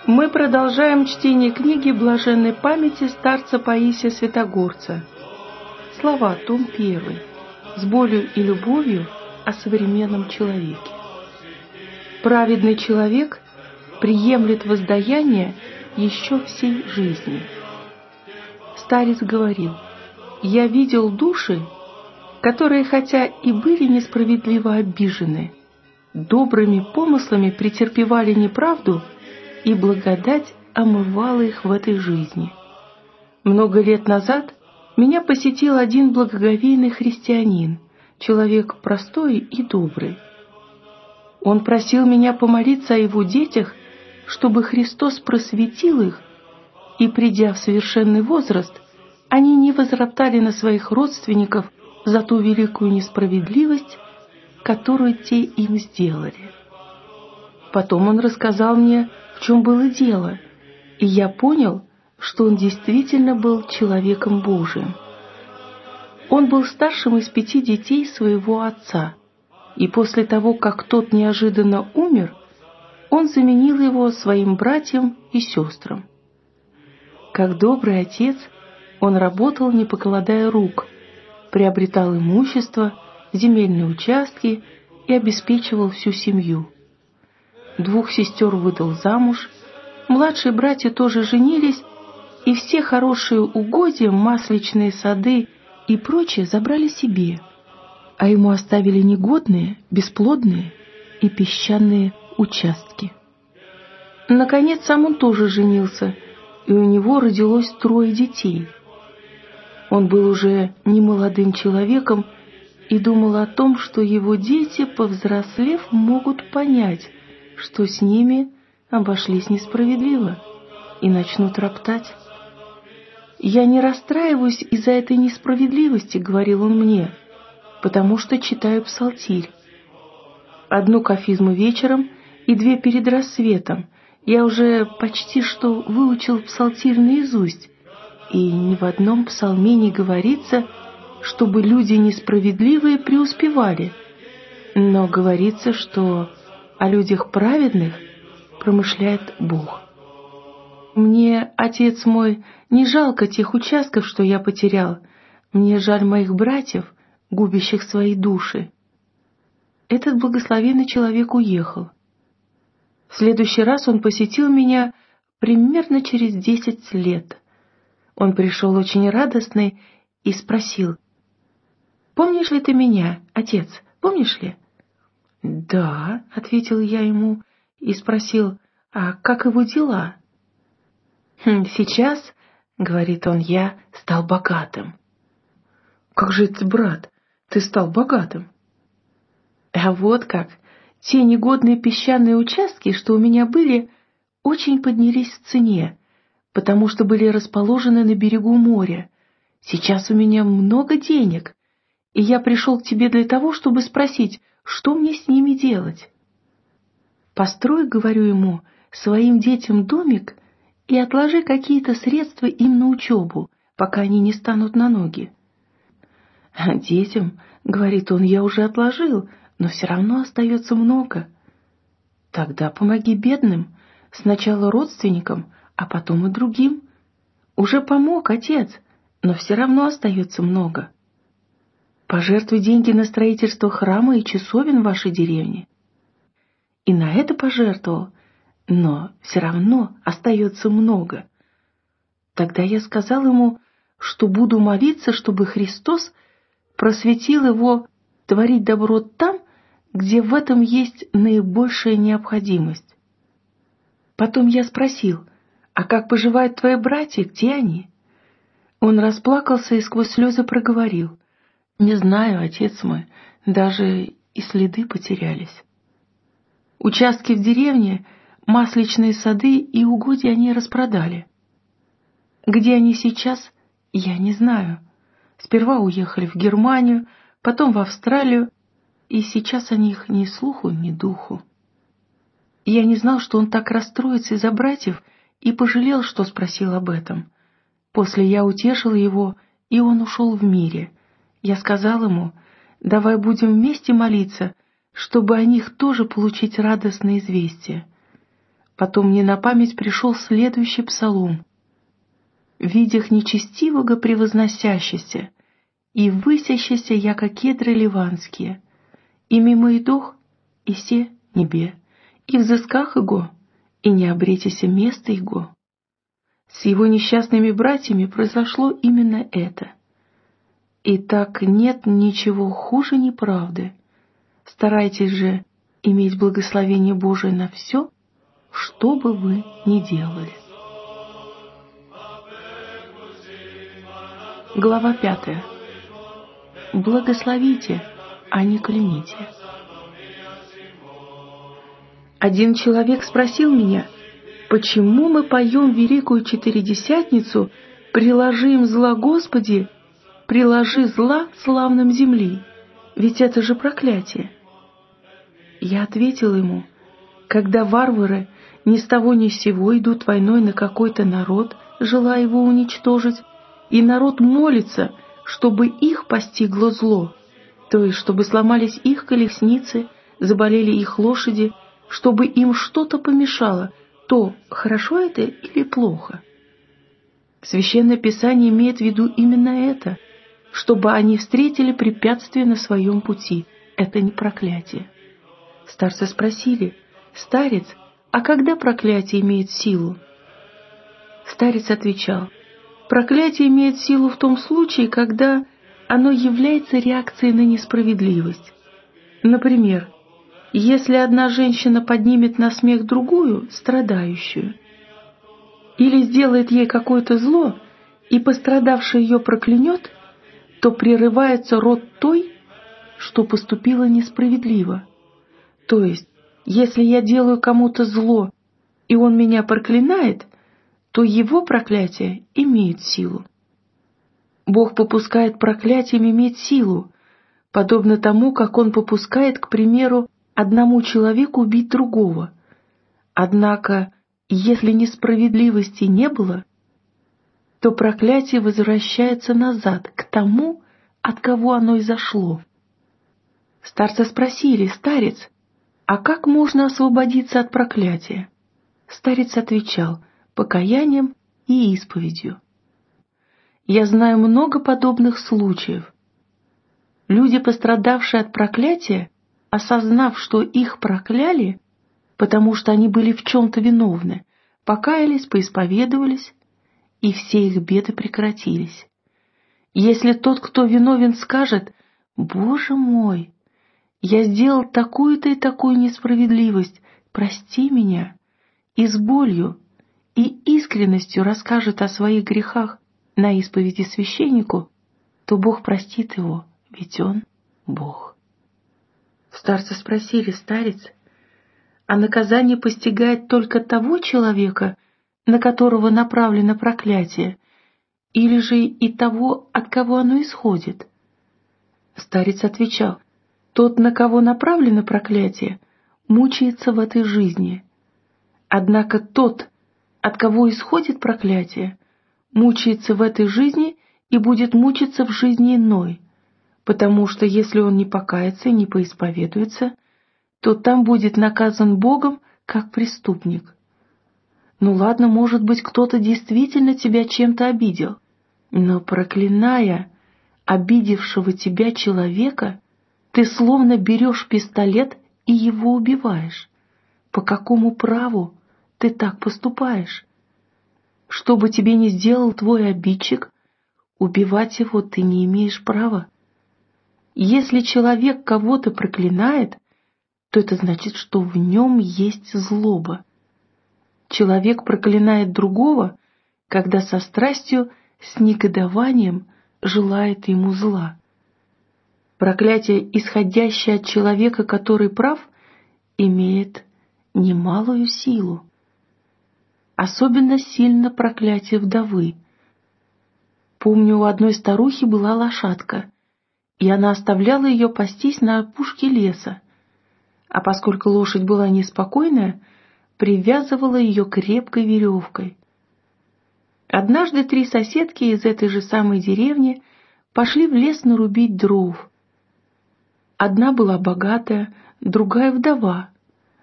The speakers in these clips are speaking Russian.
Мы продолжаем чтение книги блаженной памяти старца Паисия Святогорца. Слова, том 1. С болью и любовью о современном человеке. Праведный человек приемлет воздаяние еще всей жизни. Старец говорил: «Я видел души, которые, хотя и были несправедливо обижены, добрыми помыслами претерпевали неправду, и благодать омывала их в этой жизни. Много лет назад меня посетил один благоговейный христианин, человек простой и добрый. Он просил меня помолиться о его детях, чтобы Христос просветил их, и, придя в совершенный возраст, они не возроптали на своих родственников за ту великую несправедливость, которую те им сделали». Потом он рассказал мне, в чем было дело, и я понял, что он действительно был человеком Божиим. Он был старшим из 5 детей своего отца, и после того, как тот неожиданно умер, он заменил его своим братьям и сестрам. Как добрый отец, он работал, не покладая рук, приобретал имущество, земельные участки и обеспечивал всю семью. 2 сестер выдал замуж, младшие братья тоже женились, и все хорошие угодья, масличные сады и прочее забрали себе, а ему оставили негодные, бесплодные и песчаные участки. Наконец, сам он тоже женился, и у него родилось 3 детей. Он был уже немолодым человеком и думал о том, что его дети, повзрослев, могут понять, что с ними обошлись несправедливо, и начнут роптать. «Я не расстраиваюсь из-за этой несправедливости», — говорил он мне, «потому что читаю псалтирь. 1 кафизму вечером и 2 перед рассветом. Я уже почти что выучил псалтирь наизусть, и ни в одном псалме не говорится, чтобы люди несправедливые преуспевали, но говорится, что о людях праведных промышляет Бог. Мне, отец мой, не жалко тех участков, что я потерял. Мне жаль моих братьев, губящих свои души». Этот благословенный человек уехал. В следующий раз он посетил меня примерно через 10 лет. Он пришел очень радостный и спросил: «Помнишь ли ты меня, отец, помнишь ли?» «Да», — ответил я ему и спросил: «А как его дела?» «Сейчас, — говорит он, — я стал богатым». «Как же это, брат, ты стал богатым?» «А вот как. Те негодные песчаные участки, что у меня были, очень поднялись в цене, потому что были расположены на берегу моря. Сейчас у меня много денег, и я пришел к тебе для того, чтобы спросить, что мне с ними делать?» «Построй, — говорю ему, — своим детям домик и отложи какие-то средства им на учебу, пока они не станут на ноги». «Детям, — говорит он, — я уже отложил, но все равно остается много». «Тогда помоги бедным, сначала родственникам, а потом и другим». «Уже помог, отец, но все равно остается много». «Пожертвуй деньги на строительство храма и часовен в вашей деревне». «И на это пожертвовал, но все равно остается много». Тогда я сказал ему, что буду молиться, чтобы Христос просветил его творить добро там, где в этом есть наибольшая необходимость. Потом я спросил: «А как поживают твои братья, где они?» Он расплакался и сквозь слезы проговорил: «Не знаю, отец мой, даже и следы потерялись». Участки в деревне, масличные сады и угодья они распродали. Где они сейчас, я не знаю. Сперва уехали в Германию, потом в Австралию, и сейчас о них ни слуху, ни духу. Я не знал, что он так расстроится из-за братьев, и пожалел, что спросил об этом. После я утешил его, и он ушел в мире. Я сказал ему: «Давай будем вместе молиться, чтобы о них тоже получить радостное известие». Потом мне на память пришел следующий псалом. «Видях нечестивого превозносящийся, и высящийся, яко кедры ливанские, и мимо идох, и се небе, и взысках его, и не обретися место его». С его несчастными братьями произошло именно это. Итак, нет ничего хуже неправды. Старайтесь же иметь благословение Божие на все, что бы вы ни делали. Глава 5. Благословите, а не кляните. Один человек спросил меня, почему мы поем Великую Четыредесятницу «Приложи им зла, Господи, приложи зла славным земли», ведь это же проклятие. Я ответил ему, когда варвары ни с того ни с сего идут войной на какой-то народ, желая его уничтожить, и народ молится, чтобы их постигло зло, то есть чтобы сломались их колесницы, заболели их лошади, чтобы им что-то помешало, то хорошо это или плохо? Священное Писание имеет в виду именно это, чтобы они встретили препятствия на своем пути. Это не проклятие. Старцы спросили: «Старец, а когда проклятие имеет силу?» Старец отвечал: «Проклятие имеет силу в том случае, когда оно является реакцией на несправедливость. Например, если одна женщина поднимет на смех другую, страдающую, или сделает ей какое-то зло, и пострадавший ее проклянет, то прерывается род той, что поступила несправедливо. То есть, если я делаю кому-то зло, и он меня проклинает, то его проклятие имеет силу. Бог попускает проклятием иметь силу, подобно тому, как Он попускает, к примеру, одному человеку убить другого. Однако, если несправедливости не было, то проклятие возвращается назад, к тому, от кого оно изошло. Старцы спросили: «Старец, а как можно освободиться от проклятия?» Старец отвечал: покаянием и исповедью. Я знаю много подобных случаев. Люди, пострадавшие от проклятия, осознав, что их прокляли, потому что они были в чем-то виновны, покаялись, поисповедовались, и все их беды прекратились. Если тот, кто виновен, скажет: «Боже мой, я сделал такую-то и такую несправедливость, прости меня», и с болью и искренностью расскажет о своих грехах на исповеди священнику, то Бог простит его, ведь Он Бог. Старцы спросили: «Старец, а наказание постигает только того человека, на которого направлено проклятие, или же и того, от кого оно исходит?» Старец отвечал: «Тот, на кого направлено проклятие, мучается в этой жизни. Однако тот, от кого исходит проклятие, мучается в этой жизни и будет мучиться в жизни иной, потому что если он не покается и не поисповедуется, то там будет наказан Богом как преступник». Ну ладно, может быть, кто-то действительно тебя чем-то обидел, но проклиная обидевшего тебя человека, ты словно берешь пистолет и его убиваешь. По какому праву ты так поступаешь? Что бы тебе ни сделал твой обидчик, убивать его ты не имеешь права. Если человек кого-то проклинает, то это значит, что в нем есть злоба. Человек проклинает другого, когда со страстью, с негодованием желает ему зла. Проклятие, исходящее от человека, который прав, имеет немалую силу. Особенно сильно проклятие вдовы. Помню, у одной старухи была лошадка, и она оставляла ее пастись на опушке леса, а поскольку лошадь была неспокойная, привязывала ее крепкой веревкой. Однажды 3 соседки из этой же самой деревни пошли в лес нарубить дров. Одна была богатая, другая вдова,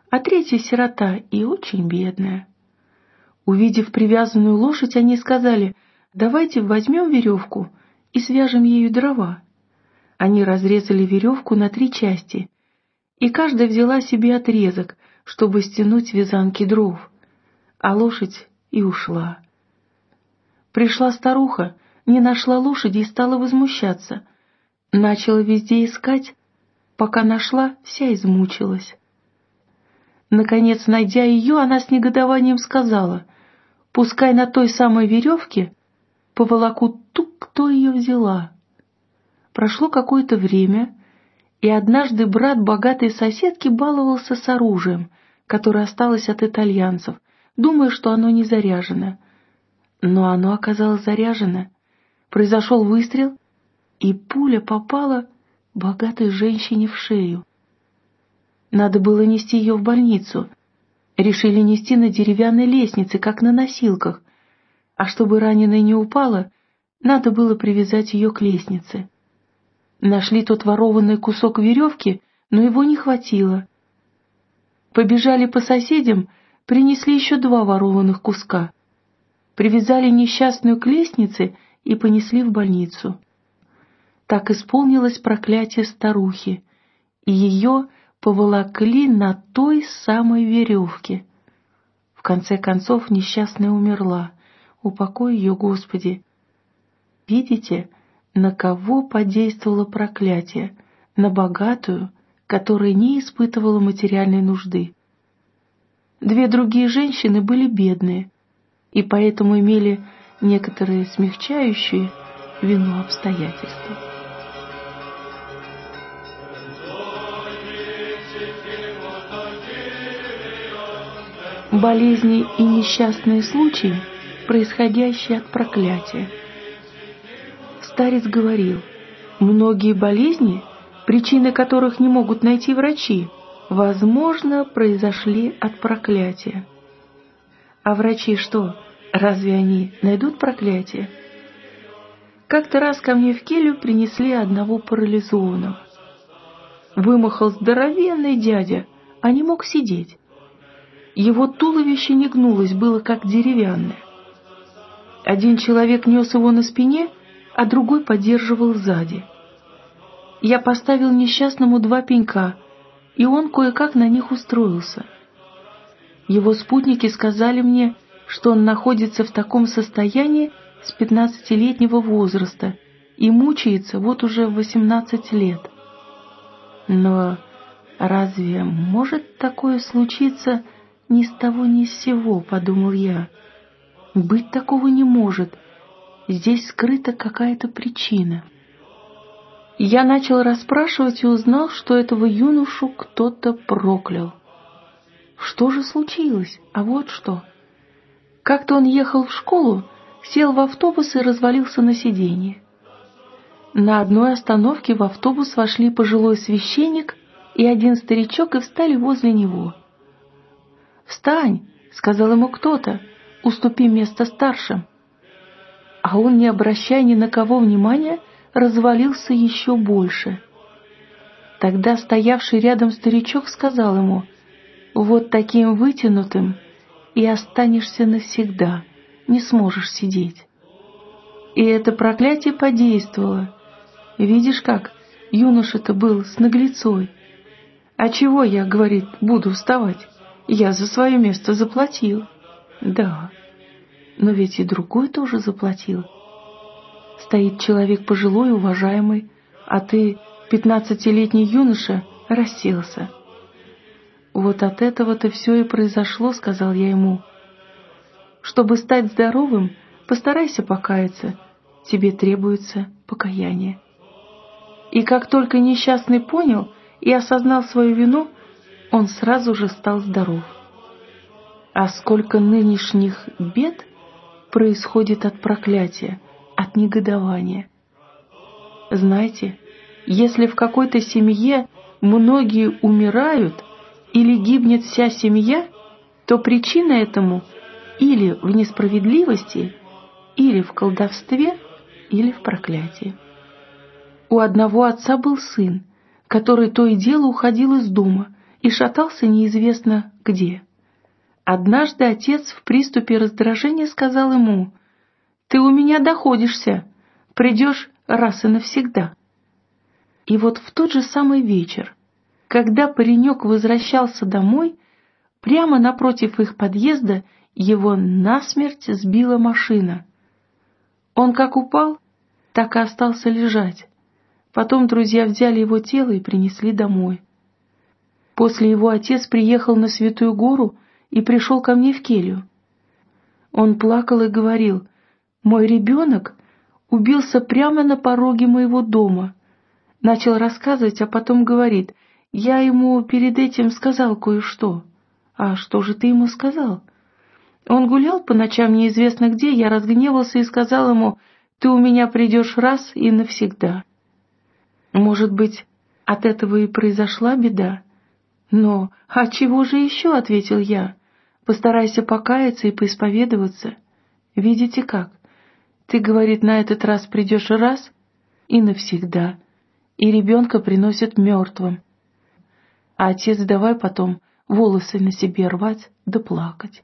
а третья сирота и очень бедная. Увидев привязанную лошадь, они сказали: «Давайте возьмем веревку и свяжем ею дрова». Они разрезали веревку на 3 части, и каждая взяла себе отрезок, чтобы стянуть вязанки дров, а лошадь и ушла. Пришла старуха, не нашла лошади и стала возмущаться. Начала везде искать, пока нашла, вся измучилась. Наконец, найдя ее, она с негодованием сказала: «Пускай на той самой веревке поволокут ту, кто ее взяла». Прошло какое-то время, и однажды брат богатой соседки баловался с оружием, которое осталось от итальянцев, думая, что оно не заряжено. Но оно оказалось заряжено. Произошел выстрел, и пуля попала богатой женщине в шею. Надо было нести ее в больницу. Решили нести на деревянной лестнице, как на носилках, а чтобы раненая не упала, надо было привязать ее к лестнице. Нашли тот ворованный кусок веревки, но его не хватило. Побежали по соседям, принесли еще 2 ворованных куска. Привязали несчастную к лестнице и понесли в больницу. Так исполнилось проклятие старухи, и ее поволокли на той самой веревке. В конце концов несчастная умерла. Упокой ее, Господи. Видите, на кого подействовало проклятие? На богатую, которая не испытывала материальной нужды. 2 другие женщины были бедные, и поэтому имели некоторые смягчающие вину обстоятельства. Болезни и несчастные случаи, происходящие от проклятия. Старец говорил: многие болезни, причины которых не могут найти врачи, возможно, произошли от проклятия. А врачи что, разве они найдут проклятие? Как-то раз ко мне в келью принесли одного парализованного. Вымахал здоровенный дядя, а не мог сидеть. Его туловище не гнулось, было как деревянное. Один человек нес его на спине, а другой поддерживал сзади. Я поставил несчастному 2 пенька, и он кое-как на них устроился. Его спутники сказали мне, что он находится в таком состоянии с 15-летнего возраста и мучается вот уже 18 лет. Но разве может такое случиться ни с того ни с сего, подумал я. Быть такого не может. Здесь скрыта какая-то причина. Я начал расспрашивать и узнал, что этого юношу кто-то проклял. Что же случилось? А вот что. Как-то он ехал в школу, сел в автобус и развалился на сиденье. На одной остановке в автобус вошли пожилой священник и один старичок и встали возле него. «Встань!» — сказал ему кто-то, — «уступи место старшим». А он, не обращая ни на кого внимания, развалился еще больше. Тогда стоявший рядом старичок сказал ему: «Вот таким вытянутым и останешься навсегда, не сможешь сидеть». И это проклятие подействовало. Видишь как, юноша-то был с наглецой. «А чего я, — говорит, — буду вставать? Я за свое место заплатил». Да, но ведь и другой тоже заплатил. Стоит человек пожилой, уважаемый, а ты, 15-летний юноша, расселся. Вот от этого-то все и произошло, — сказал я ему. Чтобы стать здоровым, постарайся покаяться, тебе требуется покаяние. И как только несчастный понял и осознал свою вину, он сразу же стал здоров. А сколько нынешних бед происходит от проклятия, от негодования. Знаете, если в какой-то семье многие умирают или гибнет вся семья, то причина этому или в несправедливости, или в колдовстве, или в проклятии. У одного отца был сын, который то и дело уходил из дома и шатался неизвестно где. Однажды отец в приступе раздражения сказал ему: «Ты у меня доходишься, придешь раз и навсегда». И вот в тот же самый вечер, когда паренек возвращался домой, прямо напротив их подъезда его насмерть сбила машина. Он как упал, так и остался лежать. Потом друзья взяли его тело и принесли домой. После его отец приехал на Святую Гору и пришел ко мне в келью. Он плакал и говорил: «Мой ребенок убился прямо на пороге моего дома». Начал рассказывать, а потом говорит: «Я ему перед этим сказал кое-что». «А что же ты ему сказал?» «Он гулял по ночам неизвестно где, я разгневался и сказал ему: ты у меня придешь раз и навсегда». Может быть, от этого и произошла беда? «Но от чего же еще?» — ответил я. «Постарайся покаяться и поисповедоваться. Видите как? Ты, говорит, на этот раз придешь раз и навсегда, и ребенка приносят мертвым. А отец давай потом волосы на себе рвать да плакать».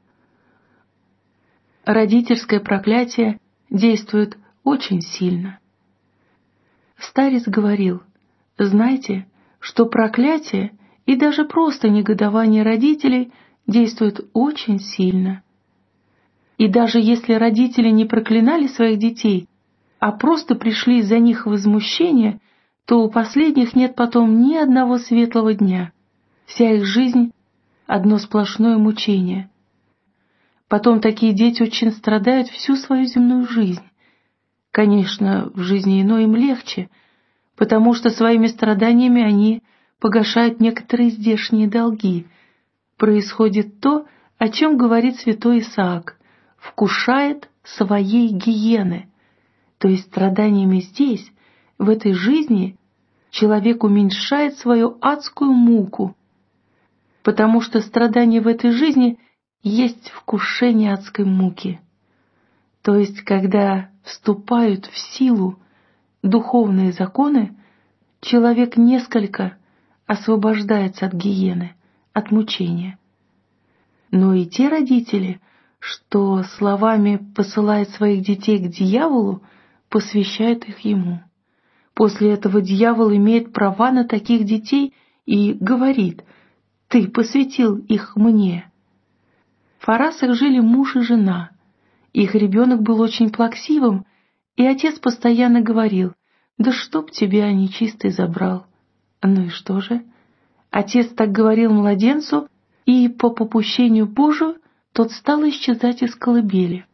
Родительское проклятие действует очень сильно. Старец говорил: «Знайте, что проклятие и даже просто негодование родителей действует очень сильно. И даже если родители не проклинали своих детей, а просто пришли из-за них в возмущение, то у последних нет потом ни одного светлого дня. Вся их жизнь — одно сплошное мучение. Потом такие дети очень страдают всю свою земную жизнь. Конечно, в жизни иной им легче, потому что своими страданиями они погашают некоторые здешние долги. Происходит то, о чем говорит святой Исаак: «Вкушает своей гиены». То есть страданиями здесь, в этой жизни, человек уменьшает свою адскую муку, потому что страдания в этой жизни есть вкушение адской муки. То есть, когда вступают в силу духовные законы, человек несколько освобождается от гиены, от мучения. Но и те родители, что словами посылают своих детей к дьяволу, посвящают их ему. После этого дьявол имеет права на таких детей и говорит: «Ты посвятил их мне». В Фарасах жили муж и жена. Их ребенок был очень плаксивым, и отец постоянно говорил: «Да чтоб тебя нечистый забрал». Ну и что же? Отец так говорил младенцу, и по попущению Божию тот стал исчезать из колыбели.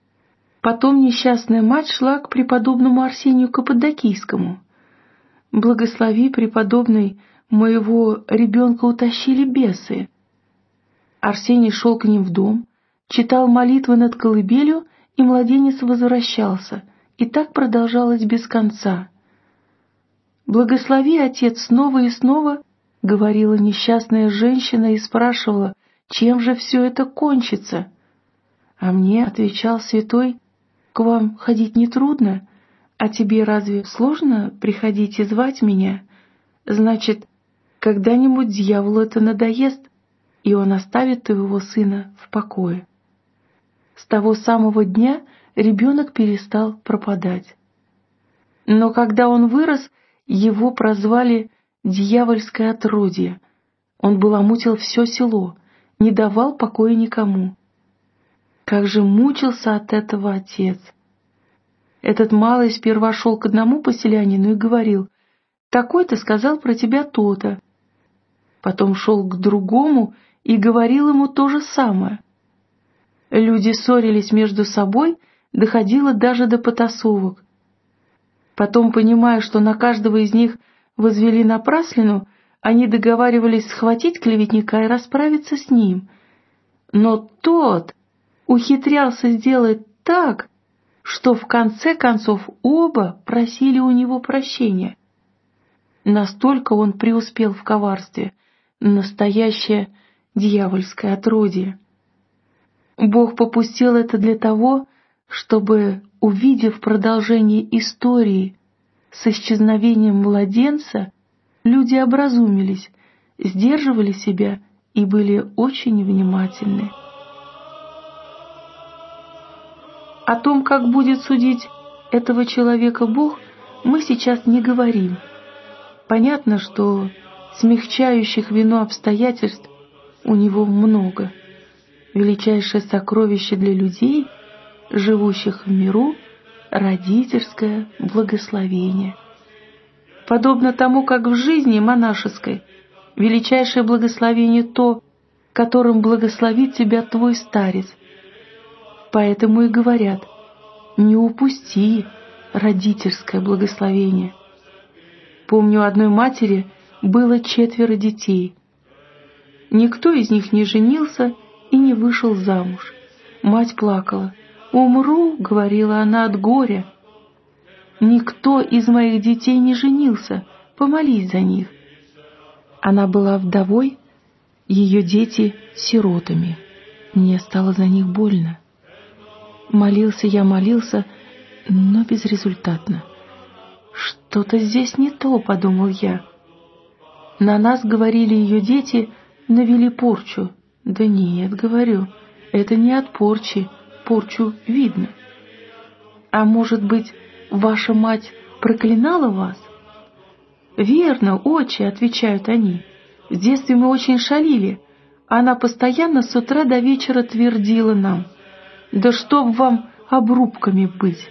Потом несчастная мать шла к преподобному Арсению Каппадокийскому: «Благослови, преподобный, моего ребенка утащили бесы». Арсений шел к ним в дом, читал молитвы над колыбелью, и младенец возвращался, и так продолжалось без конца. «Благослови, отец, снова и снова», — говорила несчастная женщина и спрашивала, чем же все это кончится. «А мне, — отвечал святой, — к вам ходить нетрудно, а тебе разве сложно приходить и звать меня? Значит, когда-нибудь дьяволу это надоест, и он оставит твоего сына в покое». С того самого дня ребенок перестал пропадать. Но когда он вырос, его прозвали «дьявольское отродье». Он баламутил все село, не давал покоя никому. Как же мучился от этого отец! Этот малый сперва шел к одному поселянину и говорил: «Такой-то сказал про тебя то-то». Потом шел к другому и говорил ему то же самое. Люди ссорились между собой, доходило даже до потасовок. Потом, понимая, что на каждого из них возвели напраслину, они договаривались схватить клеветника и расправиться с ним. Но тот ухитрялся сделать так, что в конце концов оба просили у него прощения. Настолько он преуспел в коварстве, настоящее дьявольское отродье. Бог попустил это для того, чтобы, увидев продолжение истории с исчезновением младенца, люди образумились, сдерживали себя и были очень внимательны. О том, как будет судить этого человека Бог, мы сейчас не говорим. Понятно, что смягчающих вину обстоятельств у него много. Величайшее сокровище для людей, живущих в миру, родительское благословение. Подобно тому, как в жизни монашеской величайшее благословение то, которым благословит тебя твой старец. Поэтому и говорят: не упусти родительское благословение. Помню, у одной матери было 4 детей. Никто из них не женился и не вышел замуж. Мать плакала. «Умру», — говорила она, — «от горя. Никто из моих детей не женился, помолись за них». Она была вдовой, ее дети — сиротами. Мне стало за них больно. Молился я, но безрезультатно. «Что-то здесь не то», — подумал я. На нас, говорили ее дети, навели порчу. Да нет, говорю, это не от порчи, порчу видно. А может быть, ваша мать проклинала вас? Верно, отче, отвечают они. В детстве мы очень шалили. Она постоянно с утра до вечера твердила нам: да чтоб вам обрубками быть.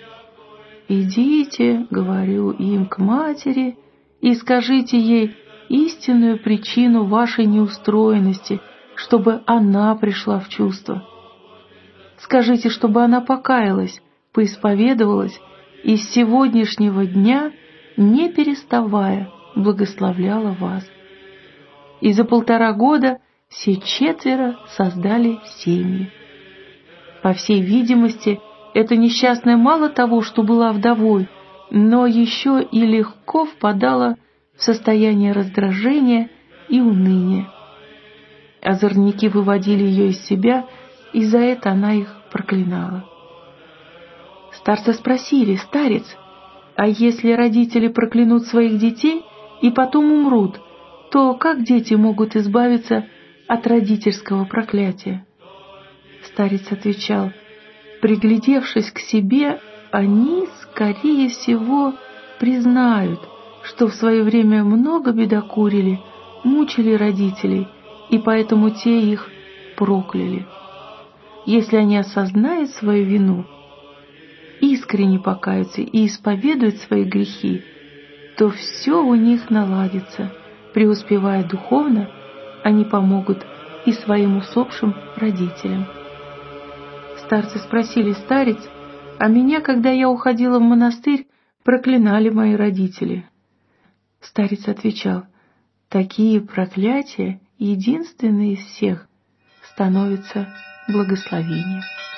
Идите, говорю им, к матери и скажите ей истинную причину вашей неустроенности, чтобы она пришла в чувство. Скажите, чтобы она покаялась, поисповедовалась и с сегодняшнего дня, не переставая, благословляла вас. И за 1,5 года все 4 создали семьи. По всей видимости, эта несчастная мало того, что была вдовой, но еще и легко впадала в состояние раздражения и уныния. Озорники выводили ее из себя, и за это она их проклинала. Старца спросили: «Старец, а если родители проклянут своих детей и потом умрут, то как дети могут избавиться от родительского проклятия?» Старец отвечал: приглядевшись к себе, они, скорее всего, признают, что в свое время много бедокурили, мучили родителей, и поэтому те их прокляли. Если они осознают свою вину, искренне покаются и исповедуют свои грехи, то все у них наладится. Преуспевая духовно, они помогут и своим усопшим родителям. Старцы спросили: «Старец, а меня, когда я уходила в монастырь, проклинали мои родители?» Старец отвечал: «Такие проклятия, единственные из всех, становятся благословением».